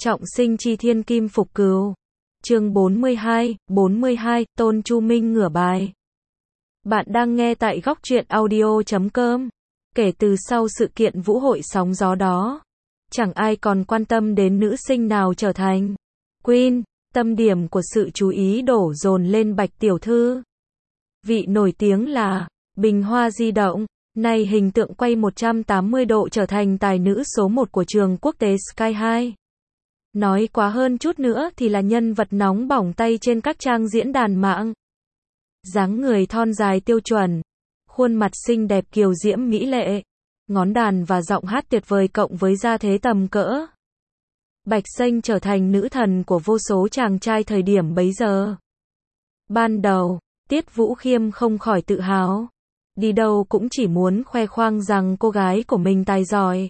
Trọng sinh chi thiên kim phục cừu. Chương 42, Tôn Chu Minh ngửa bài. Bạn đang nghe tại góc truyện audio.com. Kể từ sau sự kiện vũ hội sóng gió đó, chẳng ai còn quan tâm đến nữ sinh nào trở thành Queen, tâm điểm của sự chú ý đổ dồn lên Bạch tiểu thư. Vị nổi tiếng là Bình Hoa di động, nay hình tượng quay 180 độ trở thành tài nữ số 1 của trường quốc tế Sky High. Nói quá hơn chút nữa thì là nhân vật nóng bỏng tay trên các trang diễn đàn mạng. Dáng người thon dài tiêu chuẩn, khuôn mặt xinh đẹp kiều diễm mỹ lệ, ngón đàn và giọng hát tuyệt vời cộng với gia thế tầm cỡ. Bạch Xanh trở thành nữ thần của vô số chàng trai thời điểm bấy giờ. Ban đầu, Tiết Vũ Khiêm không khỏi tự hào. Đi đâu cũng chỉ muốn khoe khoang rằng cô gái của mình tài giỏi.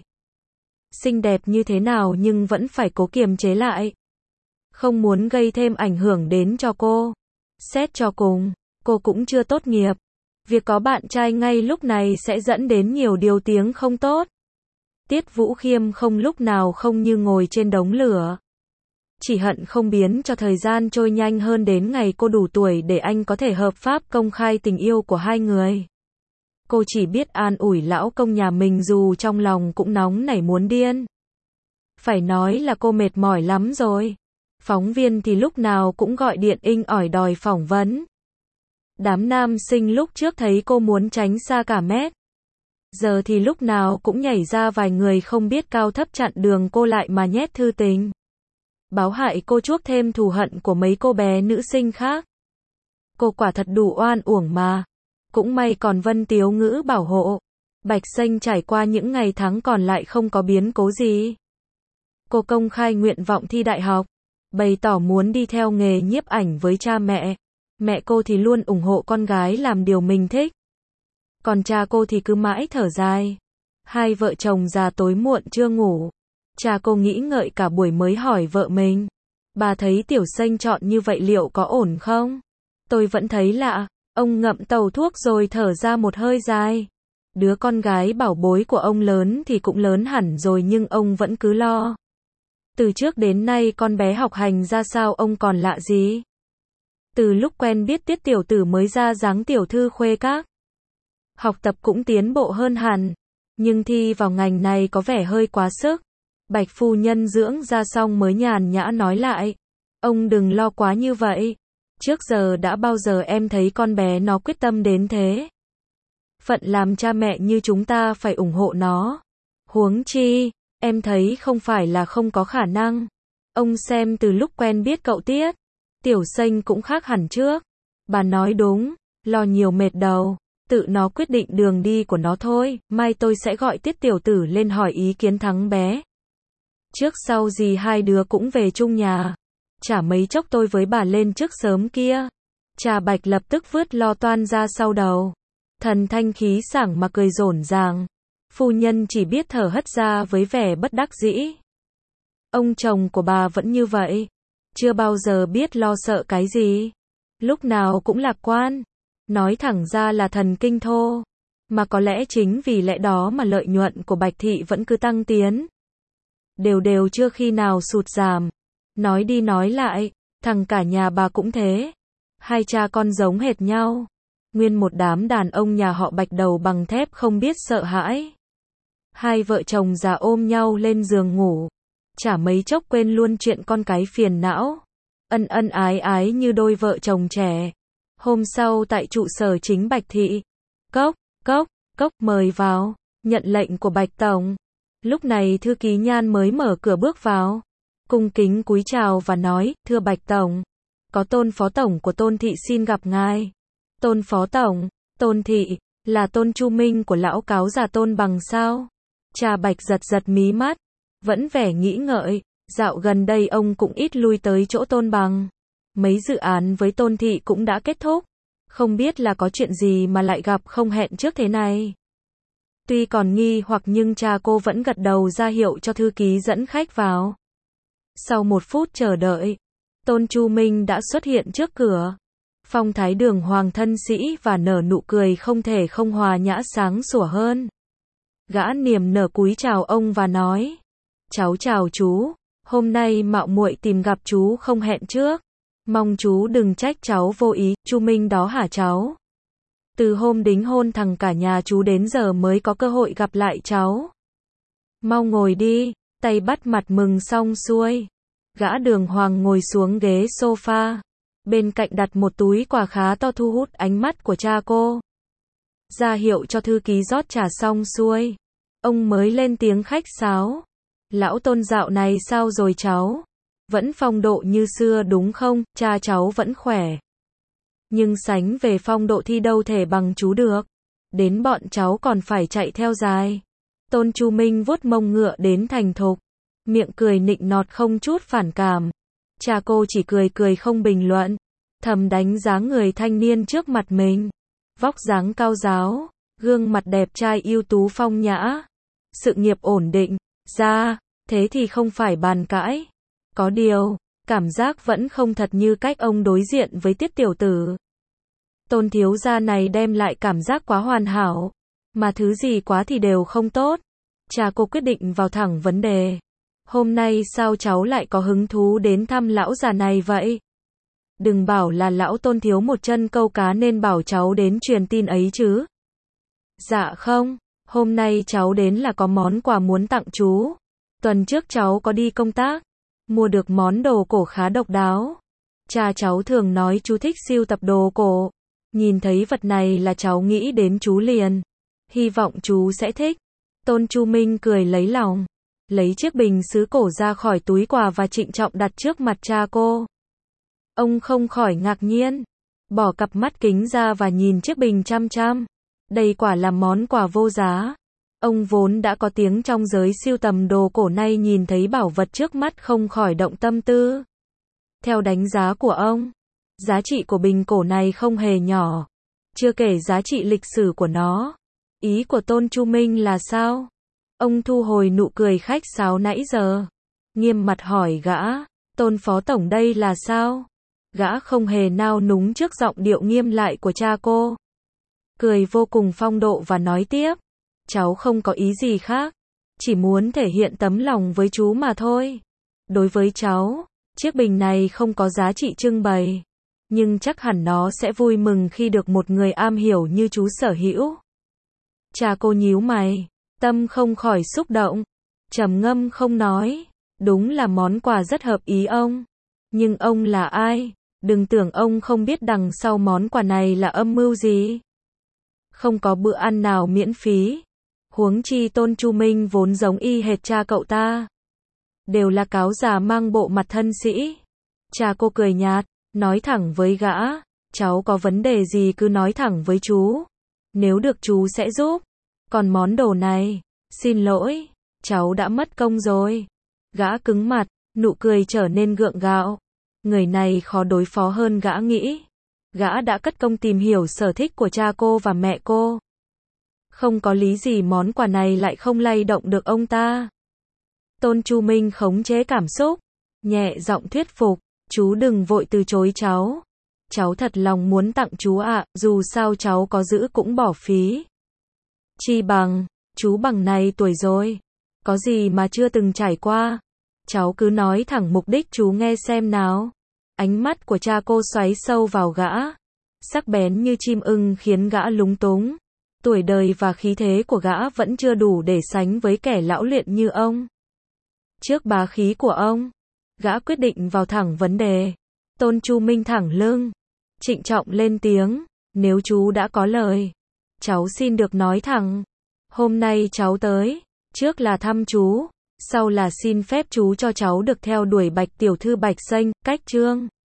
Xinh đẹp như thế nào nhưng vẫn phải cố kiềm chế lại. Không muốn gây thêm ảnh hưởng đến cho cô. Xét cho cùng, cô cũng chưa tốt nghiệp. Việc có bạn trai ngay lúc này sẽ dẫn đến nhiều điều tiếng không tốt. Tiết Vũ Khiêm không lúc nào không như ngồi trên đống lửa. Chỉ hận không biến cho thời gian trôi nhanh hơn đến ngày cô đủ tuổi để anh có thể hợp pháp công khai tình yêu của hai người. Cô chỉ biết an ủi lão công nhà mình dù trong lòng cũng nóng nảy muốn điên. Phải nói là cô mệt mỏi lắm rồi. Phóng viên thì lúc nào cũng gọi điện inh ỏi đòi phỏng vấn. Đám nam sinh lúc trước thấy cô muốn tránh xa cả mét. Giờ thì lúc nào cũng nhảy ra vài người không biết cao thấp chặn đường cô lại mà nhét thư tình. Báo hại cô chuốc thêm thù hận của mấy cô bé nữ sinh khác. Cô quả thật đủ oan uổng mà. Cũng may còn Vân Tiếu Ngữ bảo hộ. Bạch Xanh trải qua những ngày tháng còn lại không có biến cố gì. Cô công khai nguyện vọng thi đại học, bày tỏ muốn đi theo nghề nhiếp ảnh với cha mẹ. Mẹ cô thì luôn ủng hộ con gái làm điều mình thích. Còn cha cô thì cứ mãi thở dài. Hai vợ chồng già tối muộn chưa ngủ. Cha cô nghĩ ngợi cả buổi mới hỏi vợ mình. Bà thấy Tiểu Xanh chọn như vậy liệu có ổn không? Tôi vẫn thấy lạ. Ông ngậm tàu thuốc rồi thở ra một hơi dài. Đứa con gái bảo bối của ông lớn thì cũng lớn hẳn rồi nhưng ông vẫn cứ lo. Từ trước đến nay con bé học hành ra sao ông còn lạ gì? Từ lúc quen biết Tiết tiểu tử mới ra dáng tiểu thư khuê các. Học tập cũng tiến bộ hơn hẳn. Nhưng thi vào ngành này có vẻ hơi quá sức. Bạch phu nhân dưỡng ra xong mới nhàn nhã nói lại. Ông đừng lo quá như vậy. Trước giờ đã bao giờ em thấy con bé nó quyết tâm đến thế. Phận làm cha mẹ như chúng ta phải ủng hộ nó. Huống chi, em thấy không phải là không có khả năng. Ông xem từ lúc quen biết cậu Tiết. Tiểu Xanh cũng khác hẳn trước. Bà nói đúng, lo nhiều mệt đầu. Tự nó quyết định đường đi của nó thôi. Mai tôi sẽ gọi Tiết tiểu tử lên hỏi ý kiến thắng bé. Trước sau gì hai đứa cũng về chung nhà. Chả mấy chốc tôi với bà lên trước sớm kia. Cha Bạch lập tức vứt lo toan ra sau đầu. Thần thanh khí sảng mà cười rổn ràng. Phu nhân chỉ biết thở hất ra với vẻ bất đắc dĩ. Ông chồng của bà vẫn như vậy. Chưa bao giờ biết lo sợ cái gì. Lúc nào cũng lạc quan. Nói thẳng ra là thần kinh thô. Mà có lẽ chính vì lẽ đó mà lợi nhuận của Bạch Thị vẫn cứ tăng tiến. Đều chưa khi nào sụt giảm. Nói đi nói lại, thằng cả nhà bà cũng thế. Hai cha con giống hệt nhau. Nguyên một đám đàn ông nhà họ Bạch đầu bằng thép không biết sợ hãi. Hai vợ chồng già ôm nhau lên giường ngủ. Chả mấy chốc quên luôn chuyện con cái phiền não. Ân ân ái ái như đôi vợ chồng trẻ. Hôm sau tại trụ sở chính Bạch Thị. Cốc mời vào. Nhận lệnh của Bạch Tổng. Lúc này thư ký Nhan mới mở cửa bước vào. Cung kính cúi chào và nói, thưa Bạch Tổng. Có Tôn Phó Tổng của Tôn Thị xin gặp ngài. Tôn Phó Tổng, Tôn Thị, là Tôn Chu Minh của lão cáo già Tôn Bằng sao? Cha Bạch giật mí mắt. Vẫn vẻ nghĩ ngợi, dạo gần đây ông cũng ít lui tới chỗ Tôn Bằng. Mấy dự án với Tôn Thị cũng đã kết thúc. Không biết là có chuyện gì mà lại gặp không hẹn trước thế này. Tuy còn nghi hoặc nhưng cha cô vẫn gật đầu ra hiệu cho thư ký dẫn khách vào. Sau 1 phút chờ đợi, Tôn Chu Minh đã xuất hiện trước cửa. Phong thái đường hoàng thân sĩ và nở nụ cười không thể không hòa nhã sáng sủa hơn. Gã niềm nở cúi chào ông và nói. Cháu chào chú, Hôm nay mạo muội tìm gặp chú không hẹn trước. Mong chú đừng trách cháu vô ý, Chu Minh đó hả cháu? Từ hôm đính hôn thằng cả nhà chú đến giờ mới có cơ hội gặp lại cháu. Mau ngồi đi, tay bắt mặt mừng xong xuôi. Gã Đường Hoàng ngồi xuống ghế sofa. Bên cạnh đặt một túi quà khá to thu hút ánh mắt của cha cô. Ra hiệu cho thư ký rót trà xong xuôi. Ông mới lên tiếng khách sáo. Lão Tôn dạo này sao rồi cháu? Vẫn phong độ như xưa đúng không? Cha cháu vẫn khỏe. Nhưng sánh về phong độ thì đâu thể bằng chú được. Đến bọn cháu còn phải chạy theo dài. Tôn Chu Minh vuốt mông ngựa đến thành thục. Miệng cười nịnh nọt không chút phản cảm. Cha cô chỉ cười cười không bình luận. Thầm đánh giá người thanh niên trước mặt mình. Vóc dáng cao ráo, gương mặt đẹp trai ưu tú phong nhã. Sự nghiệp ổn định, ra, thế thì không phải bàn cãi. Có điều, cảm giác vẫn không thật như cách ông đối diện với Tiết tiểu tử. Tôn thiếu gia này đem lại cảm giác quá hoàn hảo, mà thứ gì quá thì đều không tốt. Cha cô quyết định vào thẳng vấn đề. Hôm nay sao cháu lại có hứng thú đến thăm lão già này vậy? Đừng bảo là lão Tôn thiếu một chân câu cá nên bảo cháu đến truyền tin ấy chứ. Dạ không, hôm nay cháu đến là có món quà muốn tặng chú. Tuần trước cháu có đi công tác, mua được món đồ cổ khá độc đáo. Cha cháu thường nói chú thích sưu tập đồ cổ. Nhìn thấy vật này là cháu nghĩ đến chú liền. Hy vọng chú sẽ thích. Tôn Chu Minh cười lấy lòng. Lấy chiếc bình sứ cổ ra khỏi túi quà và trịnh trọng đặt trước mặt cha cô. Ông không khỏi ngạc nhiên. Bỏ cặp mắt kính ra và nhìn chiếc bình chăm chăm. Đây quả là món quà vô giá. Ông vốn đã có tiếng trong giới sưu tầm đồ cổ, nay nhìn thấy bảo vật trước mắt không khỏi động tâm tư. Theo đánh giá của ông, giá trị của bình cổ này không hề nhỏ. Chưa kể giá trị lịch sử của nó. Ý của Tôn Chu Minh là sao? Ông thu hồi nụ cười khách sáo nãy giờ. Nghiêm mặt hỏi gã, Tôn phó tổng đây là sao? Gã không hề nao núng trước giọng điệu nghiêm lại của cha cô. Cười vô cùng phong độ và nói tiếp. Cháu không có ý gì khác. Chỉ muốn thể hiện tấm lòng với chú mà thôi. Đối với cháu, chiếc bình này không có giá trị trưng bày. Nhưng chắc hẳn nó sẽ vui mừng khi được một người am hiểu như chú sở hữu. Cha cô nhíu mày. Tâm không khỏi xúc động. Trầm ngâm không nói. Đúng là món quà rất hợp ý ông. Nhưng ông là ai? Đừng tưởng ông không biết đằng sau món quà này là âm mưu gì. Không có bữa ăn nào miễn phí. Huống chi Tôn Chu Minh vốn giống y hệt cha cậu ta. Đều là cáo già mang bộ mặt thân sĩ. Cha cô cười nhạt, nói thẳng với gã. Cháu có vấn đề gì cứ nói thẳng với chú. Nếu được chú sẽ giúp. Còn món đồ này, xin lỗi, cháu đã mất công rồi. Gã cứng mặt, nụ cười trở nên gượng gạo. Người này khó đối phó hơn gã nghĩ. Gã đã cất công tìm hiểu sở thích của cha cô và mẹ cô. Không có lý gì món quà này lại không lay động được ông ta. Tôn Chu Minh khống chế cảm xúc, nhẹ giọng thuyết phục, chú đừng vội từ chối cháu. Cháu thật lòng muốn tặng chú ạ, dù sao cháu có giữ cũng bỏ phí. Chi bằng, chú bằng này tuổi rồi, có gì mà chưa từng trải qua. Cháu cứ nói thẳng mục đích chú nghe xem nào. Ánh mắt của cha cô xoáy sâu vào gã, sắc bén như chim ưng khiến gã lúng túng. Tuổi đời và khí thế của gã vẫn chưa đủ để sánh với kẻ lão luyện như ông. Trước bá khí của ông, gã quyết định vào thẳng vấn đề. Tôn Chu Minh thẳng lưng, trịnh trọng lên tiếng, nếu chú đã có lời, cháu xin được nói thẳng. Hôm nay cháu tới, trước là thăm chú, sau là xin phép chú cho cháu được theo đuổi Bạch tiểu thư Bạch Xanh, cách Trương.